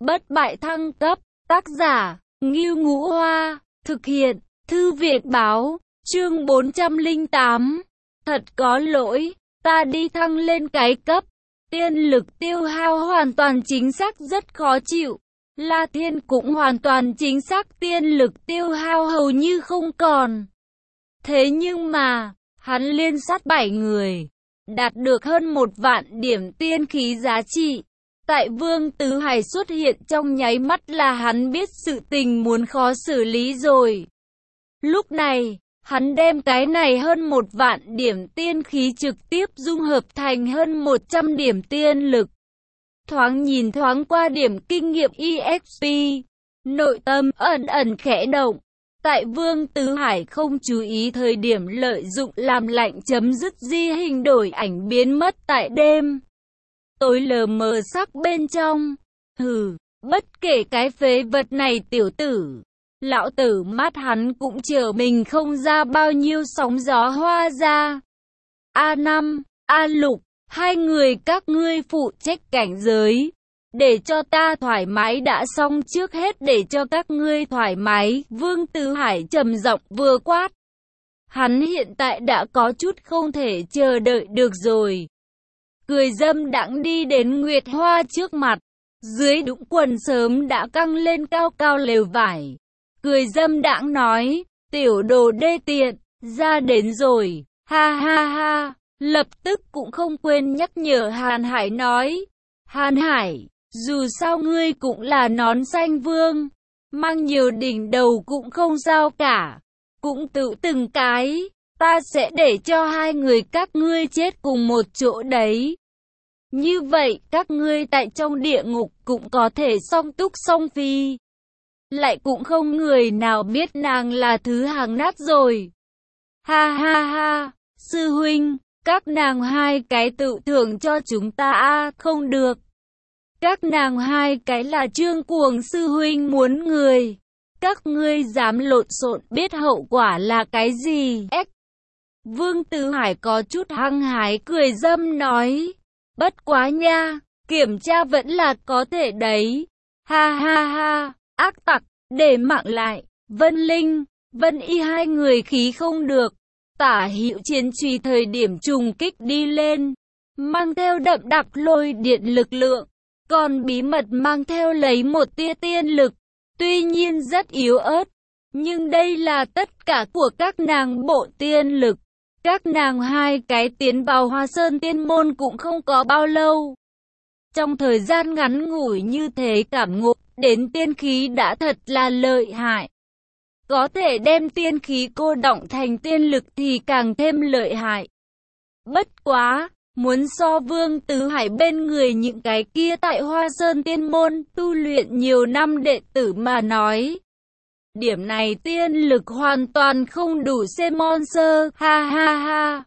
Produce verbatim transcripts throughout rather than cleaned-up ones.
Bất bại thăng cấp, tác giả, Ngưu Ngũ Hoa, thực hiện, Thư viện báo, chương bốn trăm lẻ tám. Thật có lỗi, ta đi thăng lên cái cấp. Tiên lực tiêu hao hoàn toàn chính xác rất khó chịu. La Thiên cũng hoàn toàn chính xác tiên lực tiêu hao hầu như không còn. Thế nhưng mà, hắn liên sát bảy người, đạt được hơn một vạn điểm tiên khí giá trị. Tại Vương Tứ Hải xuất hiện trong nháy mắt là hắn biết sự tình muốn khó xử lý rồi. Lúc này, hắn đem cái này hơn một vạn điểm tiên khí trực tiếp dung hợp thành hơn một trăm điểm tiên lực. Thoáng nhìn thoáng qua điểm kinh nghiệm e ích pê, nội tâm ẩn ẩn khẽ động. Tại Vương Tứ Hải không chú ý thời điểm lợi dụng làm lạnh chấm dứt di hình đổi ảnh biến mất tại đêm tối lờ mờ sắc bên trong. Hừ, bất kể cái phế vật này tiểu tử, lão tử mắt hắn cũng chờ mình không ra bao nhiêu sóng gió hoa ra. A năm, A Lục, hai người các ngươi phụ trách cảnh giới, để cho ta thoải mái đã xong, trước hết để cho các ngươi thoải mái. Vương Tứ Hải trầm giọng vừa quát. Hắn hiện tại đã có chút không thể chờ đợi được rồi. Cười dâm đãng đi đến Nguyệt Hoa trước mặt, dưới đũng quần sớm đã căng lên cao cao lều vải. Cười dâm đãng nói, tiểu đồ đê tiện, ra đến rồi, ha ha ha. Lập tức cũng không quên nhắc nhở Hàn Hải nói, Hàn Hải, dù sao ngươi cũng là nón xanh vương, mang nhiều đỉnh đầu cũng không sao cả, cũng tự từng cái, ta sẽ để cho hai người các ngươi chết cùng một chỗ đấy. Như vậy các ngươi tại trong địa ngục cũng có thể song túc song phi. Lại cũng không người nào biết nàng là thứ hàng nát rồi. Ha ha ha, sư huynh, các nàng hai cái tự thưởng cho chúng ta a không được. Các nàng hai cái là Trương Cuồng sư huynh muốn người. Các ngươi dám lộn xộn biết hậu quả là cái gì? Ếch. Vương Tứ Hải có chút hăng hái cười dâm nói. Bất quá nha, kiểm tra vẫn là có thể đấy. Ha ha ha, ác tặc, để mạng lại. Vân Linh, Vân Y hai người khí không được. Tả Hữu chiến truy thời điểm trùng kích đi lên, mang theo đậm đặc lôi điện lực lượng, còn bí mật mang theo lấy một tia tiên lực, tuy nhiên rất yếu ớt, nhưng đây là tất cả của các nàng bộ tiên lực. Các nàng hai cái tiến vào Hoa Sơn Tiên Môn cũng không có bao lâu. Trong thời gian ngắn ngủi như thế cảm ngộ đến tiên khí đã thật là lợi hại. Có thể đem tiên khí cô đọng thành tiên lực thì càng thêm lợi hại. Bất quá, muốn so Vương Tứ Hải bên người những cái kia tại Hoa Sơn Tiên Môn tu luyện nhiều năm đệ tử mà nói. Điểm này tiên lực hoàn toàn không đủ xem monster, ha ha ha.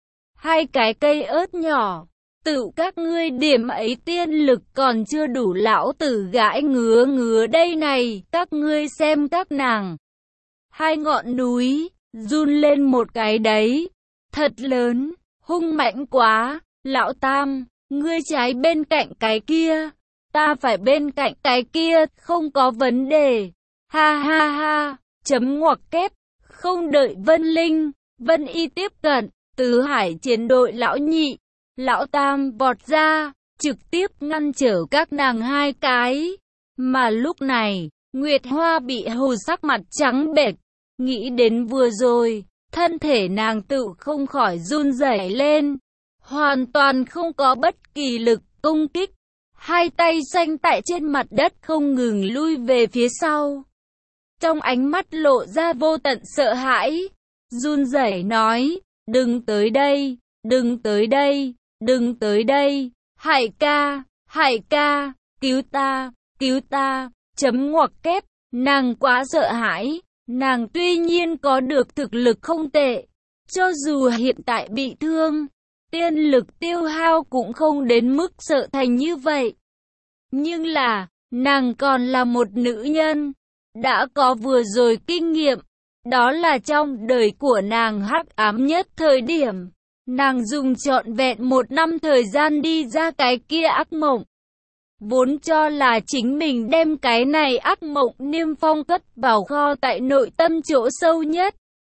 Hai cái cây ớt nhỏ, tự các ngươi điểm ấy tiên lực còn chưa đủ, lão tử gãi ngứa ngứa đây này, các ngươi xem các nàng. Hai ngọn núi, run lên một cái đấy, thật lớn, hung mãnh quá. Lão Tam, ngươi trái bên cạnh cái kia, ta phải bên cạnh cái kia, không có vấn đề. Ha ha ha, chấm ngoặc kép, không đợi Vân Linh, Vân Y tiếp cận, Tứ Hải chiến đội lão nhị, lão Tam vọt ra, trực tiếp ngăn trở các nàng hai cái. Mà lúc này, Nguyệt Hoa bị hù sắc mặt trắng bệch, nghĩ đến vừa rồi, thân thể nàng tự không khỏi run rẩy lên, hoàn toàn không có bất kỳ lực công kích, hai tay xanh tại trên mặt đất không ngừng lui về phía sau. Trong ánh mắt lộ ra vô tận sợ hãi, run rẩy nói, đừng tới đây, đừng tới đây, đừng tới đây, Hải ca, Hải ca, cứu ta, cứu ta, chấm ngoặc kép, nàng quá sợ hãi, nàng tuy nhiên có được thực lực không tệ, cho dù hiện tại bị thương, tiên lực tiêu hao cũng không đến mức sợ thành như vậy. Nhưng là, nàng còn là một nữ nhân, đã có vừa rồi kinh nghiệm, đó là trong đời của nàng hắc ám nhất thời điểm. Nàng dùng trọn vẹn một năm thời gian đi ra cái kia ác mộng. vốn cho là chính mình đem cái này ác mộng niêm phong cất vào kho tại nội tâm chỗ sâu nhất.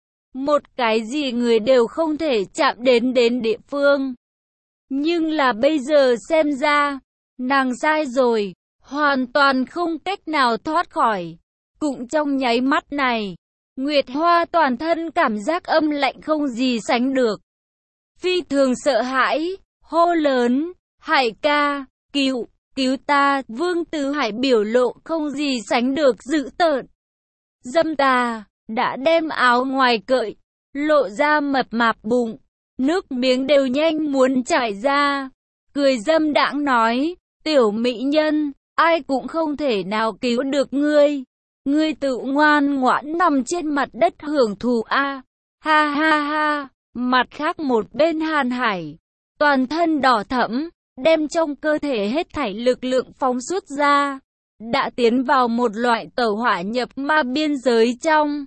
Một cái gì người đều không thể chạm đến đến địa phương. Nhưng là bây giờ xem ra, nàng sai rồi, hoàn toàn không cách nào thoát khỏi. Cũng trong nháy mắt này, Nguyệt Hoa toàn thân cảm giác âm lạnh không gì sánh được. Phi thường sợ hãi, hô lớn, Hải ca, cứu, cứu ta, Vương Tứ Hải biểu lộ không gì sánh được dữ tợn. Dâm tà, đã đem áo ngoài cởi, lộ ra mập mạp bụng, nước miếng đều nhanh muốn chảy ra. Cười dâm đãng nói, tiểu mỹ nhân, ai cũng không thể nào cứu được ngươi. Ngươi tự ngoan ngoãn nằm trên mặt đất hưởng thụ a. Ha ha ha. Mặt khác một bên Hàn Hải, toàn thân đỏ thẫm, đem trong cơ thể hết thảy lực lượng phóng xuất ra, đã tiến vào một loại tẩu hỏa nhập ma biên giới trong.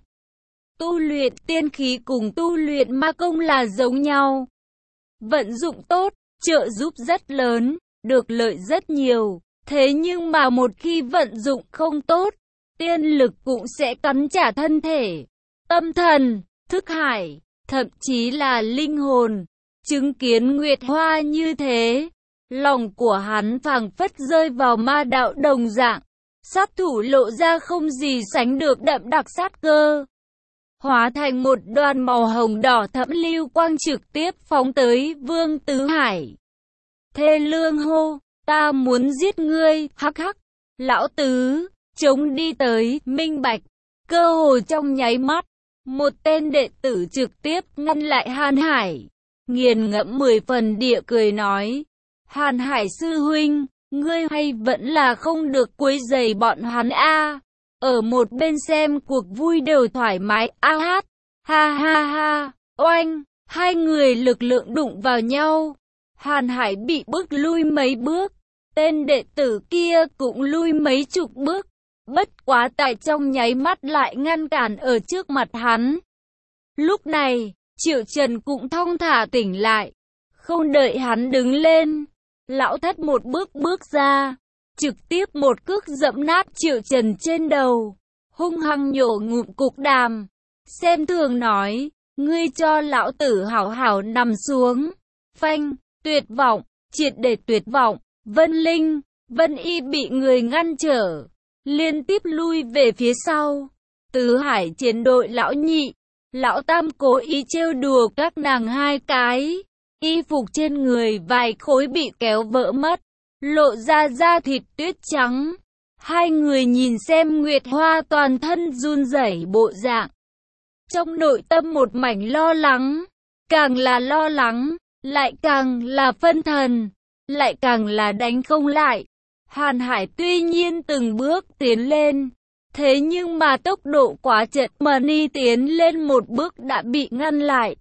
Tu luyện tiên khí cùng tu luyện ma công là giống nhau. Vận dụng tốt, trợ giúp rất lớn, được lợi rất nhiều. Thế nhưng mà một khi vận dụng không tốt, tiên lực cũng sẽ cắn trả thân thể, tâm thần, thức hải, thậm chí là linh hồn. Chứng kiến Nguyệt Hoa như thế, lòng của hắn phảng phất rơi vào ma đạo đồng dạng, sát thủ lộ ra không gì sánh được đậm đặc sát cơ. Hóa thành một đoàn màu hồng đỏ thẫm lưu quang trực tiếp phóng tới Vương Tứ Hải. Thê lương hô, ta muốn giết ngươi, hắc hắc, lão tứ, chống đi tới, minh bạch, cơ hồ trong nháy mắt, một tên đệ tử trực tiếp ngăn lại Hàn Hải, nghiền ngẫm mười phần địa cười nói, Hàn Hải sư huynh, ngươi hay vẫn là không được quấy rầy bọn hắn a. Ở một bên xem cuộc vui đều thoải mái a hát, ha ha ha, oanh, hai người lực lượng đụng vào nhau. Hàn Hải bị bước lui mấy bước, tên đệ tử kia cũng lui mấy chục bước, bất quá tại trong nháy mắt lại ngăn cản ở trước mặt hắn. Lúc này, Triệu Trần cũng thong thả tỉnh lại, không đợi hắn đứng lên, lão thất một bước bước ra, trực tiếp một cước dẫm nát Triệu Trần trên đầu, hung hăng nhổ ngụm cục đàm, xem thường nói, ngươi cho lão tử hảo hảo nằm xuống. Phanh, tuyệt vọng, triệt để tuyệt vọng, Vân Linh, Vân Y bị người ngăn trở, liên tiếp lui về phía sau. Tứ Hải chiến đội lão nhị, lão tam cố ý trêu đùa các nàng hai cái, y phục trên người vài khối bị kéo vỡ mất, lộ ra da thịt tuyết trắng. Hai người nhìn xem Nguyệt Hoa toàn thân run rẩy bộ dạng, trong nội tâm một mảnh lo lắng, càng là lo lắng, lại càng là phân thần, lại càng là đánh không lại. Hàn Hải tuy nhiên từng bước tiến lên, thế nhưng mà tốc độ quá chậm, Mani tiến lên một bước đã bị ngăn lại.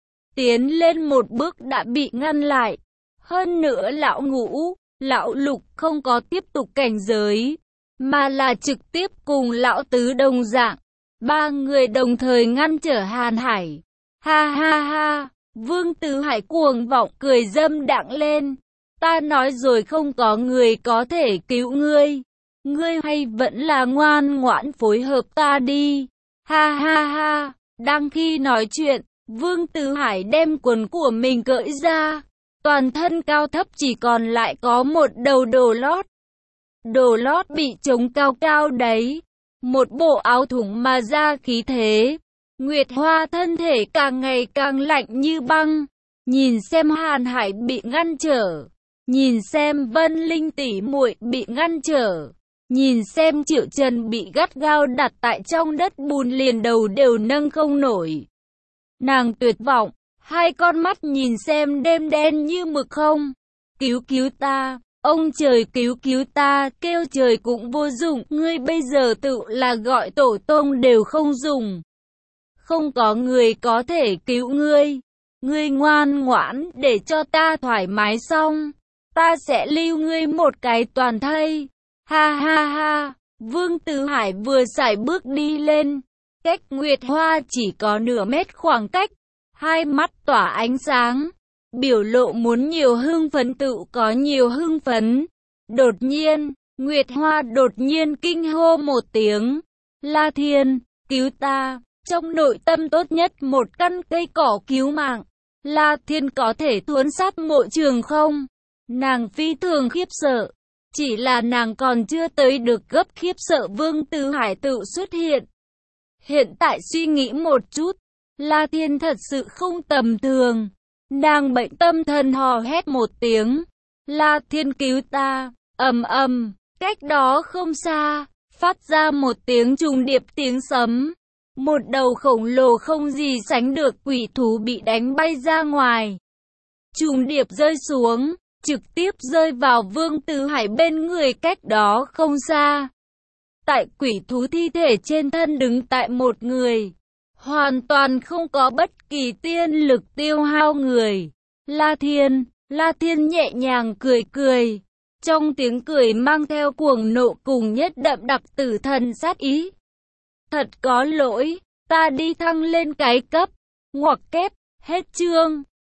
Tiến lên một bước đã bị ngăn lại. Hơn nữa lão ngũ, lão lục không có tiếp tục cảnh giới, mà là trực tiếp cùng lão tứ đồng dạng. Ba người đồng thời ngăn trở Hàn Hải. Ha ha ha, Vương Tứ Hải cuồng vọng cười dâm đãng lên. Ta nói rồi không có người có thể cứu ngươi. Ngươi hay vẫn là ngoan ngoãn phối hợp ta đi. Ha ha ha, đang khi nói chuyện, Vương Tứ Hải đem quần của mình cởi ra. Toàn thân cao thấp chỉ còn lại có một đầu đồ lót. Đồ lót bị trống cao cao đấy. Một bộ áo thủng mà ra khí thế. Nguyệt Hoa thân thể càng ngày càng lạnh như băng. Nhìn xem Hàn Hải bị ngăn trở. Nhìn xem Vân Linh tỷ muội bị ngăn trở. Nhìn xem Triệu Trần bị gắt gao đặt tại trong đất bùn, liền đầu đều nâng không nổi. Nàng tuyệt vọng, hai con mắt nhìn xem đêm đen như mực không. Cứu cứu ta, ông trời cứu cứu ta, kêu trời cũng vô dụng, ngươi bây giờ tự là gọi tổ tông đều không dùng. Không có người có thể cứu ngươi. Ngươi ngoan ngoãn để cho ta thoải mái xong, ta sẽ lưu ngươi một cái toàn thây. Ha ha ha, Vương Tứ Hải vừa sải bước đi lên, cách Nguyệt Hoa chỉ có nửa mét khoảng cách, hai mắt tỏa ánh sáng, biểu lộ muốn nhiều hưng phấn tự có nhiều hưng phấn. Đột nhiên, Nguyệt Hoa đột nhiên kinh hô một tiếng. La Thiên, cứu ta! Trong nội tâm tốt nhất một căn cây cỏ cứu mạng. La Thiên có thể thuấn sát mộ trường không? Nàng phi thường khiếp sợ. Chỉ là nàng còn chưa tới được gấp khiếp sợ Vương Tử Hải tự xuất hiện. Hiện tại suy nghĩ một chút, La Thiên thật sự không tầm thường. Nàng bệnh tâm thần hò hét một tiếng. La Thiên cứu ta! Ầm ầm, cách đó không xa, phát ra một tiếng trùng điệp tiếng sấm. Một đầu khổng lồ không gì sánh được quỷ thú bị đánh bay ra ngoài. Trùng điệp rơi xuống, trực tiếp rơi vào Vương Tử Hải bên người cách đó không xa. Tại quỷ thú thi thể trên thân đứng tại một người. Hoàn toàn không có bất kỳ tiên lực tiêu hao người. La Thiên, La Thiên nhẹ nhàng cười cười. Trong tiếng cười mang theo cuồng nộ cùng nhất đậm đặc tử thần sát ý. Thật có lỗi, ta đi thăng lên cái cấp. Ngoặc kép, hết chương.